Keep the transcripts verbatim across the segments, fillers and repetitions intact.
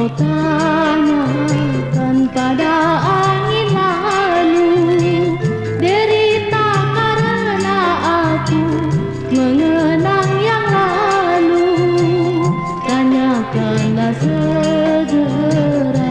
tanyakan pada angin lalu, derita karena aku mengenang yang lalu. Tanyakanlah segera.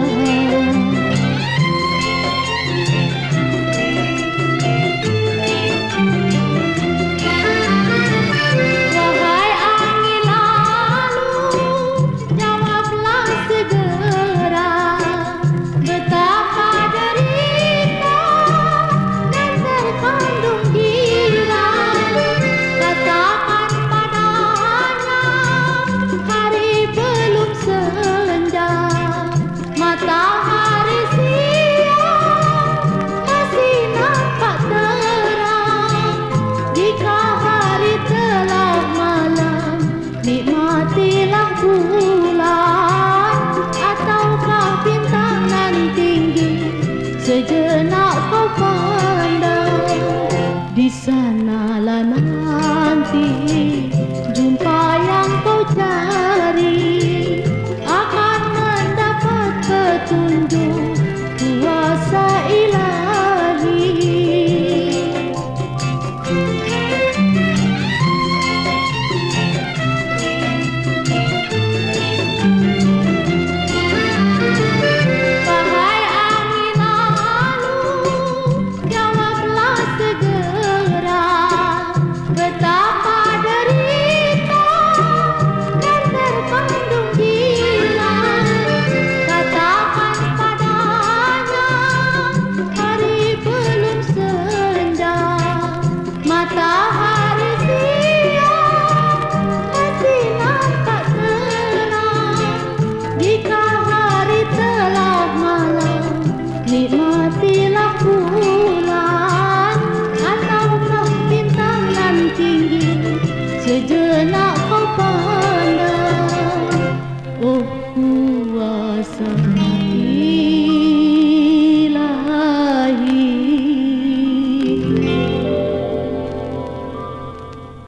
Wahai angin lalu, jawablah segera. Betapa derita dan terkandung gila. Katakan padanya, hari belum senja. Matahari siang masih nampak terang. Jika hari telah malam, nikmatilah bulan ataukah bintang nan tinggi. Sejenak kau pandang, di sanalah nanti